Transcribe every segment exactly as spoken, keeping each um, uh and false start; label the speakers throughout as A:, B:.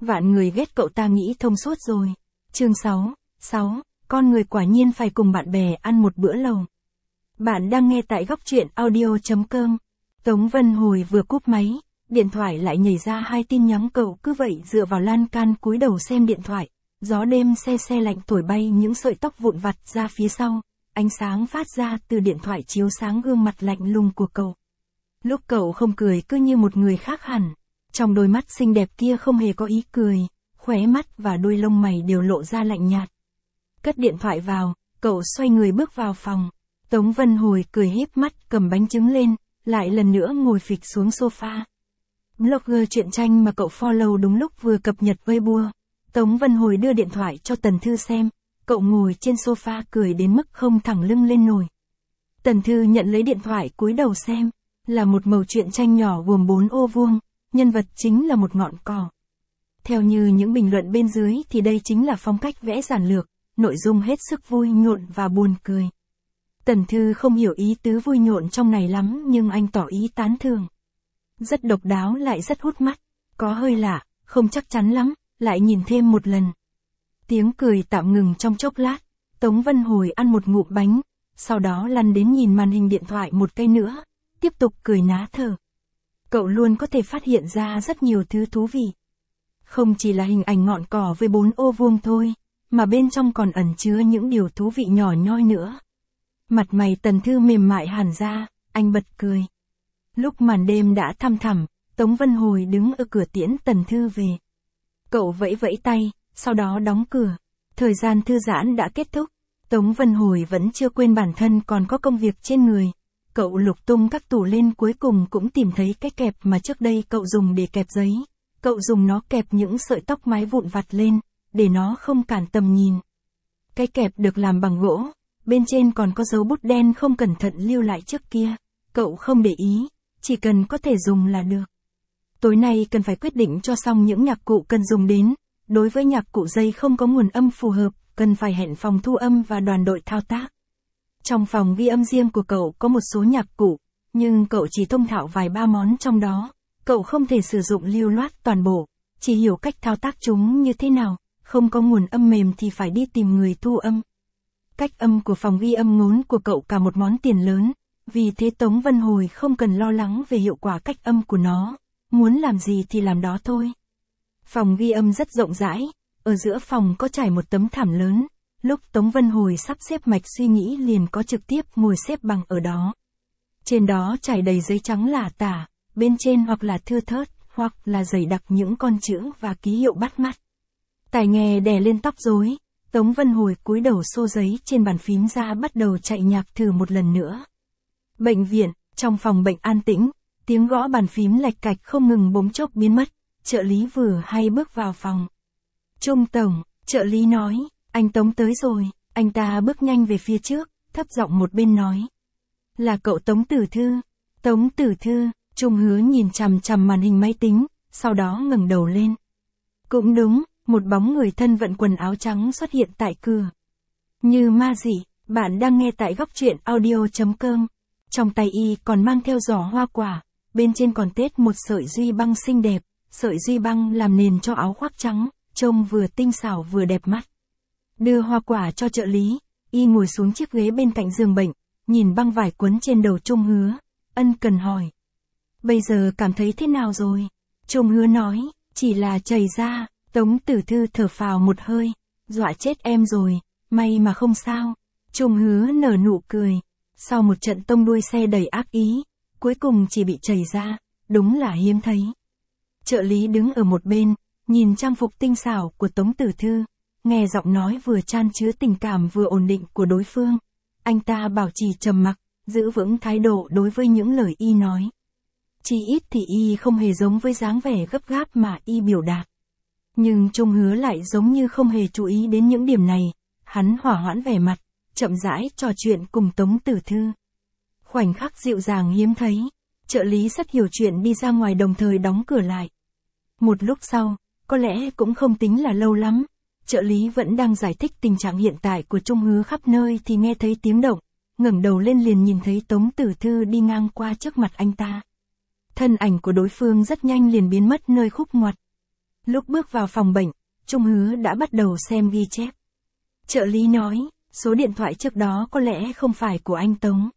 A: Vạn người ghét cậu ta nghĩ thông suốt rồi. Chương sáu, sáu, con người quả nhiên phải cùng bạn bè ăn một bữa lầu. Bạn đang nghe tại góc truyện audio chấm com. Tống Vân Hồi vừa cúp máy, điện thoại lại nhảy ra hai tin nhắn, cậu cứ vậy dựa vào lan can cúi đầu xem điện thoại. Gió đêm se se lạnh thổi bay những sợi tóc vụn vặt ra phía sau, ánh sáng phát ra từ điện thoại chiếu sáng gương mặt lạnh lùng của cậu. Lúc cậu không cười cứ như một người khác hẳn, trong đôi mắt xinh đẹp kia không hề có ý cười, khóe mắt và đôi lông mày đều lộ ra lạnh nhạt. Cất điện thoại vào, cậu xoay người bước vào phòng. Tống Vân Hồi cười híp mắt cầm bánh trứng lên, lại lần nữa ngồi phịch xuống sofa. Blogger truyện tranh mà cậu follow đúng lúc vừa cập nhật Weibo. Tống Vân Hồi đưa điện thoại cho Tần Thư xem, cậu ngồi trên sofa cười đến mức không thẳng lưng lên nổi. Tần Thư nhận lấy điện thoại cúi đầu xem, là một mẩu truyện tranh nhỏ gồm bốn ô vuông, nhân vật chính là một ngọn cỏ. Theo như những bình luận bên dưới thì đây chính là phong cách vẽ giản lược, nội dung hết sức vui nhộn và buồn cười. Tần Thư không hiểu ý tứ vui nhộn trong này lắm nhưng anh tỏ ý tán thưởng. Rất độc đáo lại rất hút mắt, có hơi lạ, không chắc chắn lắm, lại nhìn thêm một lần. Tiếng cười tạm ngừng trong chốc lát, Tống Vân Hồi ăn một ngụm bánh, sau đó lăn đến nhìn màn hình điện thoại một cây nữa, tiếp tục cười ná thở. Cậu luôn có thể phát hiện ra rất nhiều thứ thú vị. Không chỉ là hình ảnh ngọn cỏ với bốn ô vuông thôi, mà bên trong còn ẩn chứa những điều thú vị nhỏ nhoi nữa. Mặt mày Tần Thư mềm mại hẳn ra, anh bật cười. Lúc màn đêm đã thăm thẳm, Tống Vân Hồi đứng ở cửa tiễn Tần Thư về. Cậu vẫy vẫy tay, sau đó đóng cửa. Thời gian thư giãn đã kết thúc, Tống Vân Hồi vẫn chưa quên bản thân còn có công việc trên người. Cậu lục tung các tủ lên, cuối cùng cũng tìm thấy cái kẹp mà trước đây cậu dùng để kẹp giấy. Cậu dùng nó kẹp những sợi tóc mái vụn vặt lên, để nó không cản tầm nhìn. Cái kẹp được làm bằng gỗ, bên trên còn có dấu bút đen không cẩn thận lưu lại trước kia. Cậu không để ý, chỉ cần có thể dùng là được. Tối nay cần phải quyết định cho xong những nhạc cụ cần dùng đến. Đối với nhạc cụ dây không có nguồn âm phù hợp, cần phải hẹn phòng thu âm và đoàn đội thao tác. Trong phòng ghi âm riêng của cậu có một số nhạc cụ, nhưng cậu chỉ thông thạo vài ba món trong đó. Cậu không thể sử dụng lưu loát toàn bộ, chỉ hiểu cách thao tác chúng như thế nào, không có nguồn âm mềm thì phải đi tìm người thu âm. Cách âm của phòng ghi âm ngốn của cậu cả một món tiền lớn, vì thế Tống Vân Hồi không cần lo lắng về hiệu quả cách âm của nó, muốn làm gì thì làm đó thôi. Phòng ghi âm rất rộng rãi, ở giữa phòng có trải một tấm thảm lớn, lúc Tống Vân Hồi sắp xếp mạch suy nghĩ liền có trực tiếp ngồi xếp bằng ở đó. Trên đó trải đầy giấy trắng lả tả, bên trên hoặc là thưa thớt, hoặc là dày đặc những con chữ và ký hiệu bắt mắt. Tai nghe đè lên tóc rối, Tống Vân Hồi cúi đầu xô giấy trên bàn phím ra bắt đầu chạy nhạc thử một lần nữa. Bệnh viện, trong phòng bệnh an tĩnh, tiếng gõ bàn phím lạch cạch không ngừng bỗng chốc biến mất, trợ lý vừa hay bước vào phòng. Trung tổng, trợ lý nói, anh Tống tới rồi, anh ta bước nhanh về phía trước, thấp giọng một bên nói. Là cậu Tống Tử Thư. Tống Tử Thư, Trung Hứa nhìn chằm chằm màn hình máy tính, sau đó ngẩng đầu lên. Cũng đúng, một bóng người thân vận quần áo trắng xuất hiện tại cửa. Như ma dị, bạn đang nghe tại góc truyện audio chấm com. Trong tay y còn mang theo giỏ hoa quả, bên trên còn tết một sợi duy băng xinh đẹp, sợi duy băng làm nền cho áo khoác trắng, trông vừa tinh xảo vừa đẹp mắt. Đưa hoa quả cho trợ lý, y ngồi xuống chiếc ghế bên cạnh giường bệnh, nhìn băng vải quấn trên đầu Trung Hứa, ân cần hỏi. Bây giờ cảm thấy thế nào rồi? Trung Hứa nói, chỉ là chảy ra. Tống Tử Thư thở phào một hơi, dọa chết em rồi, may mà không sao. Trung Hứa nở nụ cười, sau một trận tông đuôi xe đầy ác ý, cuối cùng chỉ bị chảy ra, đúng là hiếm thấy. Trợ lý đứng ở một bên, nhìn trang phục tinh xảo của Tống Tử Thư, nghe giọng nói vừa chan chứa tình cảm vừa ổn định của đối phương. Anh ta bảo trì trầm mặc, giữ vững thái độ đối với những lời y nói. Chỉ ít thì y không hề giống với dáng vẻ gấp gáp mà y biểu đạt. Nhưng Trung Hứa lại giống như không hề chú ý đến những điểm này, hắn hỏa hoãn vẻ mặt, chậm rãi trò chuyện cùng Tống Tử Thư. Khoảnh khắc dịu dàng hiếm thấy, trợ lý rất hiểu chuyện đi ra ngoài đồng thời đóng cửa lại. Một lúc sau, có lẽ cũng không tính là lâu lắm, trợ lý vẫn đang giải thích tình trạng hiện tại của Trung Hứa khắp nơi thì nghe thấy tiếng động, ngẩng đầu lên liền nhìn thấy Tống Tử Thư đi ngang qua trước mặt anh ta. Thân ảnh của đối phương rất nhanh liền biến mất nơi khúc ngoặt. Lúc bước vào phòng bệnh, Trung Hứa đã bắt đầu xem ghi chép. Trợ lý nói, số điện thoại trước đó có lẽ không phải của anh Tống.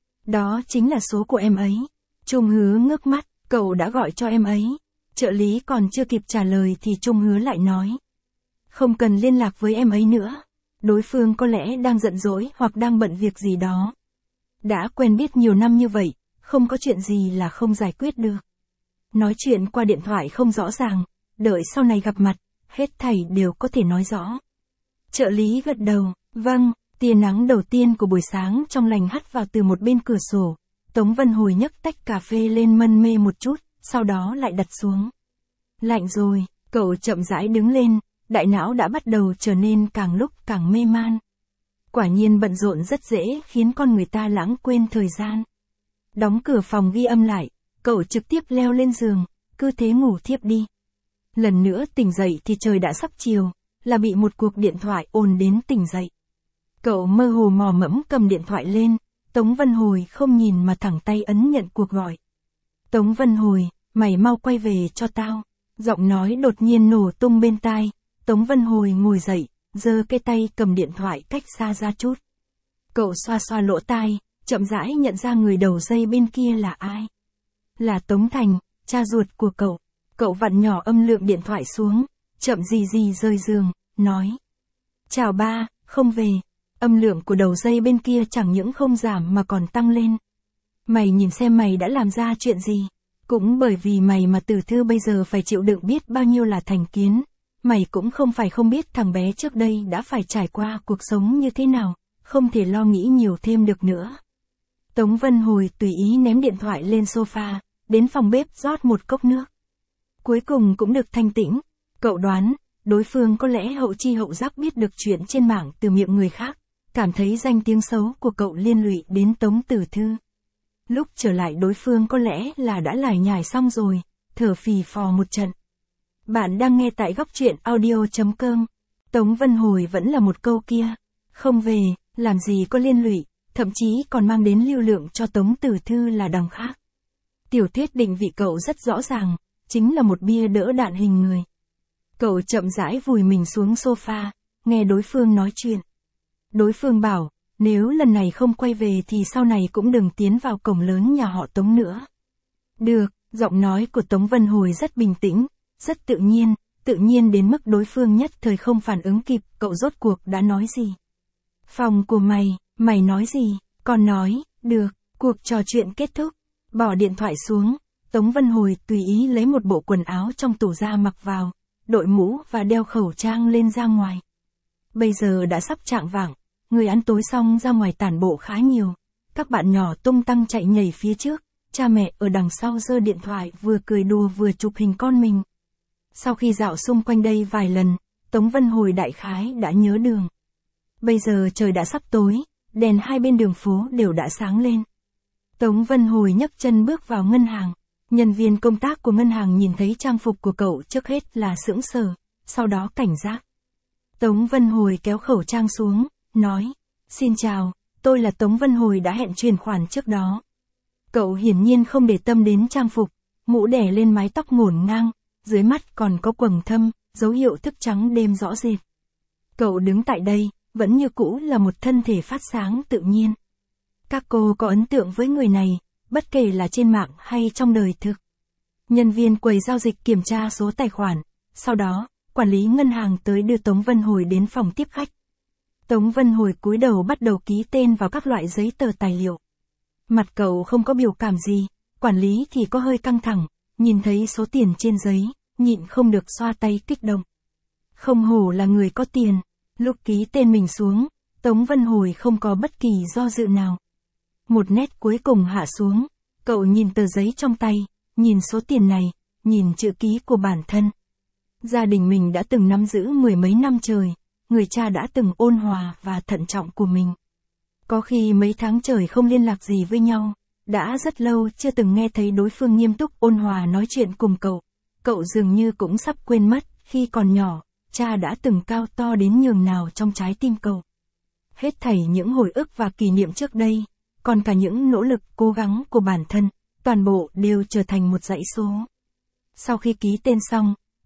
A: Đó chính là số của em ấy. Trung Hứa ngước mắt, cậu đã gọi cho em ấy. Trợ lý còn chưa kịp trả lời thì Trung Hứa lại nói. Không cần liên lạc với em ấy nữa. Đối phương có lẽ đang giận dỗi hoặc đang bận việc gì đó. Đã quen biết nhiều năm như vậy, không có chuyện gì là không giải quyết được. Nói chuyện qua điện thoại không rõ ràng, đợi sau này gặp mặt, hết thảy đều có thể nói rõ. Trợ lý gật đầu, vâng, tia nắng đầu tiên của buổi sáng trong lành hắt vào từ một bên cửa sổ. Tống Vân Hồi nhấc tách cà phê lên mân mê một chút, sau đó lại đặt xuống. Lạnh rồi, cậu chậm rãi đứng lên, đại não đã bắt đầu trở nên càng lúc càng mê man. Quả nhiên bận rộn rất dễ khiến con người ta lãng quên thời gian. Đóng cửa phòng ghi âm lại, cậu trực tiếp leo lên giường, cứ thế ngủ thiếp đi. Lần nữa tỉnh dậy thì trời đã sắp chiều, là bị một cuộc điện thoại ồn đến tỉnh dậy. Cậu mơ hồ mò mẫm cầm điện thoại lên, Tống Vân Hồi không nhìn mà thẳng tay ấn nhận cuộc gọi. Tống Vân Hồi, mày mau quay về cho tao. Giọng nói đột nhiên nổ tung bên tai, Tống Vân Hồi ngồi dậy, giơ cái tay cầm điện thoại cách xa ra chút. Cậu xoa xoa lỗ tai, chậm rãi nhận ra người đầu dây bên kia là ai. Là Tống Thành, cha ruột của cậu. Cậu vặn nhỏ âm lượng điện thoại xuống, chậm gì gì rơi giường, nói. Chào ba, không về. Âm lượng của đầu dây bên kia chẳng những không giảm mà còn tăng lên. Mày nhìn xem mày đã làm ra chuyện gì. Cũng bởi vì mày mà Tử Thư bây giờ phải chịu đựng biết bao nhiêu là thành kiến. Mày cũng không phải không biết thằng bé trước đây đã phải trải qua cuộc sống như thế nào, không thể lo nghĩ nhiều thêm được nữa. Tống Vân Hồi tùy ý ném điện thoại lên sofa, đến phòng bếp rót một cốc nước. Cuối cùng cũng được thanh tĩnh. Cậu đoán, đối phương có lẽ hậu chi hậu giác biết được chuyện trên mạng từ miệng người khác, cảm thấy danh tiếng xấu của cậu liên lụy đến Tống Tử Thư. Lúc trở lại đối phương có lẽ là đã lải nhải xong rồi, thở phì phò một trận. Bạn đang nghe tại góc truyện audio chấm com. Tống Vân Hồi vẫn là một câu kia. Không về, làm gì có liên lụy, thậm chí còn mang đến lưu lượng cho Tống Tử Thư là đằng khác. Tiểu thuyết định vị cậu rất rõ ràng, chính là một bia đỡ đạn hình người. Cậu chậm rãi vùi mình xuống sofa, nghe đối phương nói chuyện. Đối phương bảo, nếu lần này không quay về thì sau này cũng đừng tiến vào cổng lớn nhà họ Tống nữa. Được, giọng nói của Tống Vân Hồi rất bình tĩnh, rất tự nhiên, tự nhiên đến mức đối phương nhất thời không phản ứng kịp, cậu rốt cuộc đã nói gì. Phòng của mày, mày nói gì, con nói, được, cuộc trò chuyện kết thúc, bỏ điện thoại xuống, Tống Vân Hồi tùy ý lấy một bộ quần áo trong tủ ra mặc vào, đội mũ và đeo khẩu trang lên ra ngoài. Bây giờ đã sắp chạng vạng, người ăn tối xong ra ngoài tản bộ khá nhiều, các bạn nhỏ tung tăng chạy nhảy phía trước, cha mẹ ở đằng sau giơ điện thoại vừa cười đùa vừa chụp hình con mình. Sau khi dạo xung quanh đây vài lần, Tống Vân Hồi đại khái đã nhớ đường. Bây giờ trời đã sắp tối, đèn hai bên đường phố đều đã sáng lên. Tống Vân Hồi nhấc chân bước vào ngân hàng. Nhân viên công tác của ngân hàng nhìn thấy trang phục của cậu trước hết là sững sờ, sau đó cảnh giác. Tống Vân Hồi kéo khẩu trang xuống, nói, xin chào, tôi là Tống Vân Hồi đã hẹn chuyển khoản trước đó. Cậu hiển nhiên không để tâm đến trang phục, mũ đẻ lên mái tóc ngổn ngang, dưới mắt còn có quầng thâm, dấu hiệu thức trắng đêm rõ rệt. Cậu đứng tại đây, vẫn như cũ là một thân thể phát sáng tự nhiên. Các cô có ấn tượng với người này, bất kể là trên mạng hay trong đời thực. Nhân viên quầy giao dịch kiểm tra số tài khoản, sau đó, quản lý ngân hàng tới đưa Tống Vân Hồi đến phòng tiếp khách. Tống Vân Hồi cúi đầu bắt đầu ký tên vào các loại giấy tờ tài liệu. Mặt cậu không có biểu cảm gì, quản lý thì có hơi căng thẳng, nhìn thấy số tiền trên giấy, nhịn không được xoa tay kích động. Không hổ là người có tiền, lúc ký tên mình xuống, Tống Vân Hồi không có bất kỳ do dự nào. Một nét cuối cùng hạ xuống, cậu nhìn tờ giấy trong tay, nhìn số tiền này, nhìn chữ ký của bản thân. Gia đình mình đã từng nắm giữ mười mấy năm trời, người cha đã từng ôn hòa và thận trọng của mình. Có khi mấy tháng trời không liên lạc gì với nhau, đã rất lâu chưa từng nghe thấy đối phương nghiêm túc ôn hòa nói chuyện cùng cậu. Cậu dường như cũng sắp quên mất, khi còn nhỏ, cha đã từng cao to đến nhường nào trong trái tim cậu. Hết thảy những hồi ức và kỷ niệm trước đây, còn cả những nỗ lực cố gắng của bản thân, toàn bộ đều trở thành một dãy số. Sau khi ký tên xong,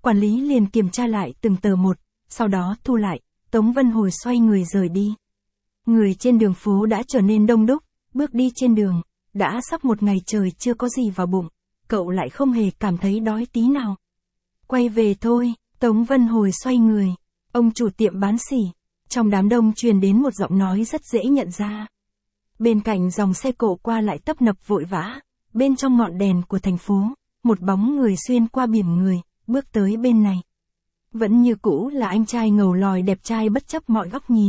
A: Quản lý liền kiểm tra lại từng tờ một, sau đó thu lại, Tống Vân Hồi xoay người rời đi. Người trên đường phố đã trở nên đông đúc, bước đi trên đường, đã sắp một ngày trời chưa có gì vào bụng, cậu lại không hề cảm thấy đói tí nào. Quay về thôi, Tống Vân Hồi xoay người, ông chủ tiệm bán xỉ, trong đám đông truyền đến một giọng nói rất dễ nhận ra. Bên cạnh dòng xe cộ qua lại tấp nập vội vã, bên trong ngọn đèn của thành phố, một bóng người xuyên qua biển người, bước tới bên này. Vẫn như cũ là anh trai ngầu lòi đẹp trai bất chấp mọi góc nhìn.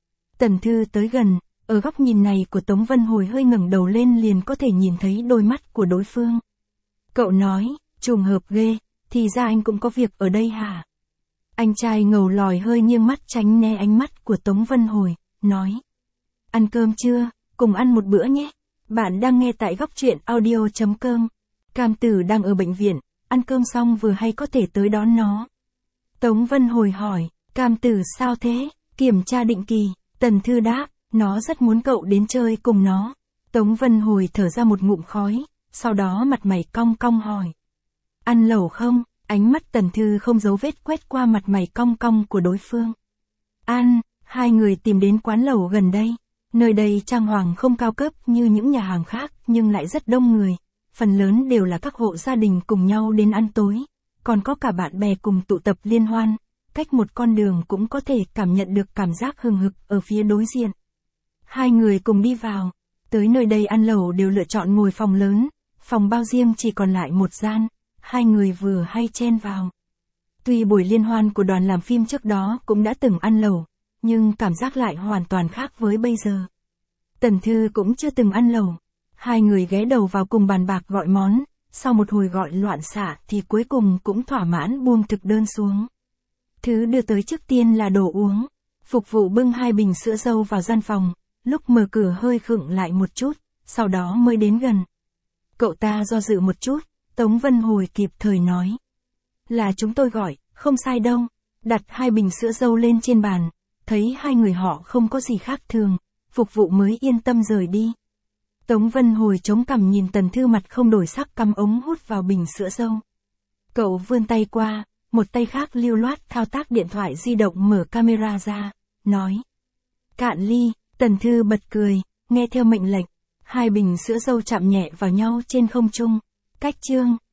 A: Tần Thư tới gần, ở góc nhìn này của Tống Vân Hồi hơi ngẩng đầu lên liền có thể nhìn thấy đôi mắt của đối phương. Cậu nói, trùng hợp ghê, thì ra anh cũng có việc ở đây hả? Anh trai ngầu lòi hơi nghiêng mắt tránh né ánh mắt của Tống Vân Hồi, nói. Ăn cơm chưa, cùng ăn một bữa nhé. Bạn đang nghe tại góc truyện audio chấm com. Cam Tử đang ở bệnh viện, ăn cơm xong vừa hay có thể tới đón nó. Tống Vân Hồi hỏi, Cam Tử sao thế? Kiểm tra định kỳ, Tần Thư đáp, nó rất muốn cậu đến chơi cùng nó. Tống Vân Hồi thở ra một ngụm khói, sau đó mặt mày cong cong hỏi. Ăn lẩu không? Ánh mắt Tần Thư không giấu vết quét qua mặt mày cong cong của đối phương. Ăn, hai người tìm đến quán lẩu gần đây. Nơi đây trang hoàng không cao cấp như những nhà hàng khác nhưng lại rất đông người. Phần lớn đều là các hộ gia đình cùng nhau đến ăn tối. Còn có cả bạn bè cùng tụ tập liên hoan. Cách một con đường cũng có thể cảm nhận được cảm giác hừng hực ở phía đối diện. Hai người cùng đi vào. Tới nơi đây ăn lẩu đều lựa chọn ngồi phòng lớn. Phòng bao riêng chỉ còn lại một gian. Hai người vừa hay chen vào. Tuy buổi liên hoan của đoàn làm phim trước đó cũng đã từng ăn lẩu, nhưng cảm giác lại hoàn toàn khác với bây giờ. Tần Thư cũng chưa từng ăn lẩu. Hai người ghé đầu vào cùng bàn bạc gọi món, sau một hồi gọi loạn xạ thì cuối cùng cũng thỏa mãn buông thực đơn xuống. Thứ đưa tới trước tiên là đồ uống. Phục vụ bưng hai bình sữa dâu vào gian phòng, lúc mở cửa hơi khựng lại một chút, sau đó mới đến gần. Cậu ta do dự một chút, Tống Vân Hồi kịp thời nói. Là chúng tôi gọi, không sai đâu. Đặt hai bình sữa dâu lên trên bàn, thấy hai người họ không có gì khác thường, phục vụ mới yên tâm rời đi. Tống Vân Hồi chống cằm nhìn Tần Thư mặt không đổi sắc cắm ống hút vào bình sữa dâu. Cậu vươn tay qua, một tay khác lưu loát thao tác điện thoại di động mở camera ra, nói. Cạn ly, Tần Thư bật cười, nghe theo mệnh lệnh. Hai bình sữa dâu chạm nhẹ vào nhau trên không trung. Cách chương.